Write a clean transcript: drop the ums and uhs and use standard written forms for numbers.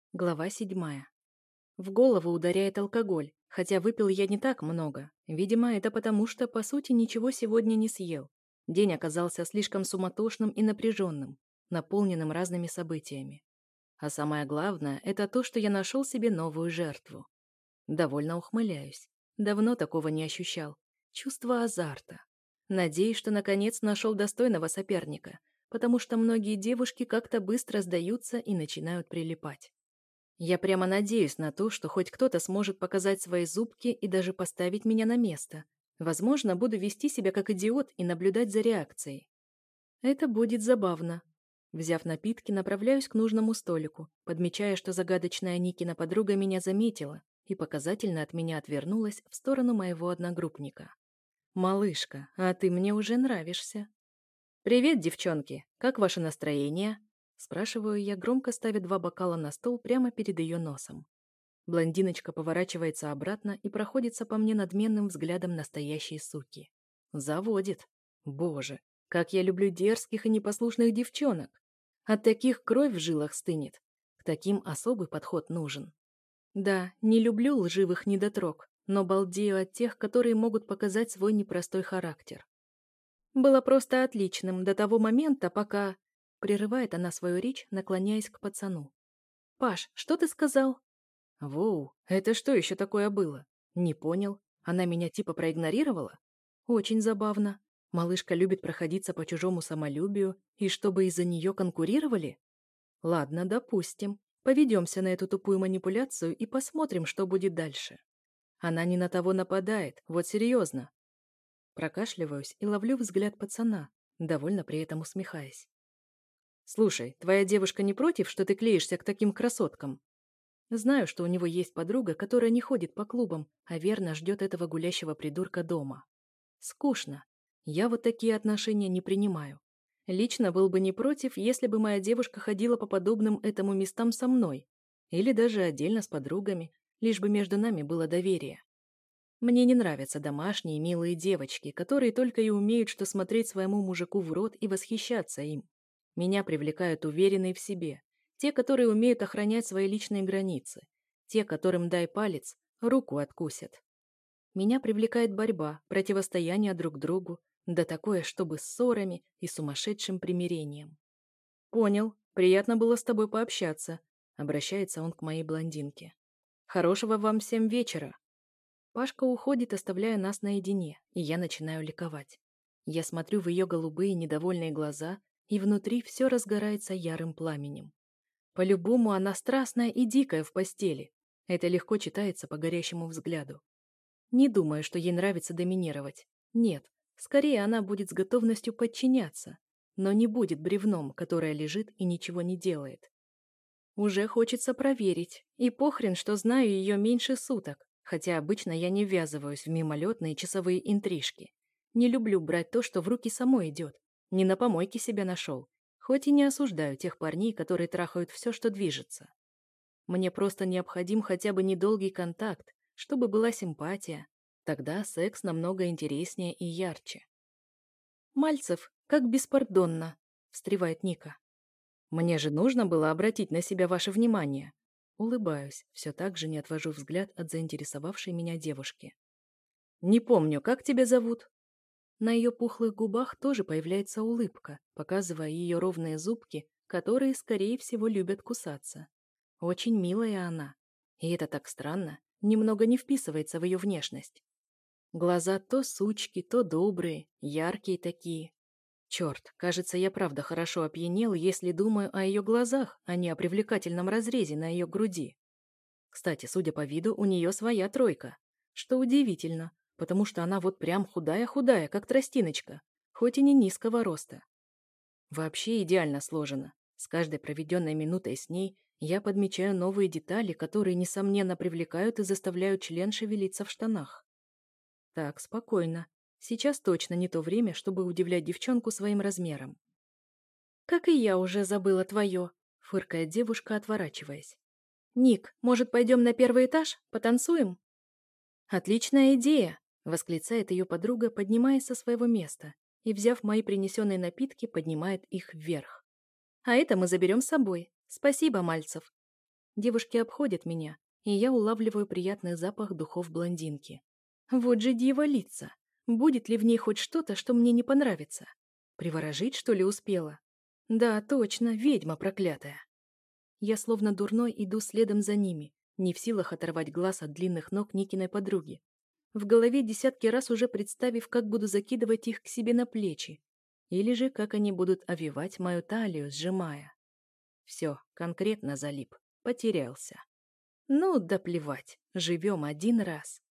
Глава 7. В голову ударяет алкоголь, хотя выпил я не так много. Видимо, это потому, что, по сути, ничего сегодня не съел. День оказался слишком суматошным и напряженным, наполненным разными событиями. А самое главное, это то, что я нашел себе новую жертву. Довольно ухмыляюсь. Давно такого не ощущал. Чувство азарта. Надеюсь, что наконец нашел достойного соперника, потому что многие девушки как-то быстро сдаются и начинают прилипать. Я прямо надеюсь на то, что хоть кто-то сможет показать свои зубки и даже поставить меня на место. Возможно, буду вести себя как идиот и наблюдать за реакцией. Это будет забавно. Взяв напитки, направляюсь к нужному столику, подмечая, что загадочная Никина подруга меня заметила и показательно от меня отвернулась в сторону моего одногруппника. «Малышка, а ты мне уже нравишься». «Привет, девчонки! Как ваше настроение?» Спрашиваю я, громко ставя 2 бокала на стол прямо перед ее носом. Блондиночка поворачивается обратно и проходится по мне надменным взглядом настоящей суки. Заводит. Боже, как я люблю дерзких и непослушных девчонок. От таких кровь в жилах стынет. К таким особый подход нужен. Да, не люблю лживых недотрог, но балдею от тех, которые могут показать свой непростой характер. Было просто отличным до того момента, пока... Прерывает она свою речь, наклоняясь к пацану. «Паш, что ты сказал?» «Воу, это что еще такое было?» «Не понял. Она меня типа проигнорировала?» «Очень забавно. Малышка любит проходиться по чужому самолюбию, и чтобы из-за нее конкурировали?» «Ладно, допустим. Поведемся на эту тупую манипуляцию и посмотрим, что будет дальше». «Она не на того нападает, вот серьезно». Прокашливаюсь и ловлю взгляд пацана, довольно при этом усмехаясь. «Слушай, твоя девушка не против, что ты клеишься к таким красоткам?» Знаю, что у него есть подруга, которая не ходит по клубам, а верно ждет этого гулящего придурка дома. Скучно. Я вот такие отношения не принимаю. Лично был бы не против, если бы моя девушка ходила по подобным этому местам со мной. Или даже отдельно с подругами, лишь бы между нами было доверие. Мне не нравятся домашние милые девочки, которые только и умеют что смотреть своему мужику в рот и восхищаться им. Меня привлекают уверенные в себе, те, которые умеют охранять свои личные границы, те, которым дай палец, руку откусят. Меня привлекает борьба, противостояние друг другу, да такое, чтобы с ссорами и сумасшедшим примирением. «Понял, приятно было с тобой пообщаться», — обращается он к моей блондинке. «Хорошего вам всем вечера». Пашка уходит, оставляя нас наедине, и я начинаю ликовать. Я смотрю в ее голубые недовольные глаза, и внутри все разгорается ярым пламенем. По-любому она страстная и дикая в постели. Это легко читается по горящему взгляду. Не думаю, что ей нравится доминировать. Нет, скорее она будет с готовностью подчиняться, но не будет бревном, которое лежит и ничего не делает. Уже хочется проверить, и похрен, что знаю ее меньше суток, хотя обычно я не ввязываюсь в мимолетные часовые интрижки. Не люблю брать то, что в руки само идет. Не на помойке себя нашел. Хоть и не осуждаю тех парней, которые трахают все, что движется. Мне просто необходим хотя бы недолгий контакт, чтобы была симпатия. Тогда секс намного интереснее и ярче. «Мальцев, как беспардонно!» — встревает Ника. «Мне же нужно было обратить на себя ваше внимание». Улыбаюсь, все так же не отвожу взгляд от заинтересовавшей меня девушки. «Не помню, как тебя зовут?» На ее пухлых губах тоже появляется улыбка, показывая ее ровные зубки, которые, скорее всего, любят кусаться. Очень милая она. И это так странно, немного не вписывается в ее внешность. Глаза то сучки, то добрые, яркие такие. Черт, кажется, я правда хорошо опьянел, если думаю о ее глазах, а не о привлекательном разрезе на ее груди. Кстати, судя по виду, у нее своя тройка. Что удивительно, потому что она вот прям худая-худая, как тростиночка, хоть и не низкого роста. Вообще идеально сложена. С каждой проведенной минутой с ней я подмечаю новые детали, которые, несомненно, привлекают и заставляют член шевелиться в штанах. Так, спокойно. Сейчас точно не то время, чтобы удивлять девчонку своим размером. «Как и я уже забыла твое», — фыркает девушка, отворачиваясь. «Ник, может, пойдем на первый этаж? Потанцуем?» «Отличная идея!» — восклицает ее подруга, поднимаясь со своего места и, взяв мои принесенные напитки, поднимает их вверх. «А это мы заберем с собой. Спасибо, Мальцев». Девушки обходят меня, и я улавливаю приятный запах духов блондинки. Вот же дьяволица! Будет ли в ней хоть что-то, что мне не понравится? Приворожить, что ли, успела? Да, точно, ведьма проклятая. Я словно дурной иду следом за ними, не в силах оторвать глаз от длинных ног Никиной подруги. В голове десятки раз уже представив, как буду закидывать их к себе на плечи, или же как они будут овивать мою талию, сжимая. Все, конкретно залип, потерялся. Ну, да плевать, живем один раз.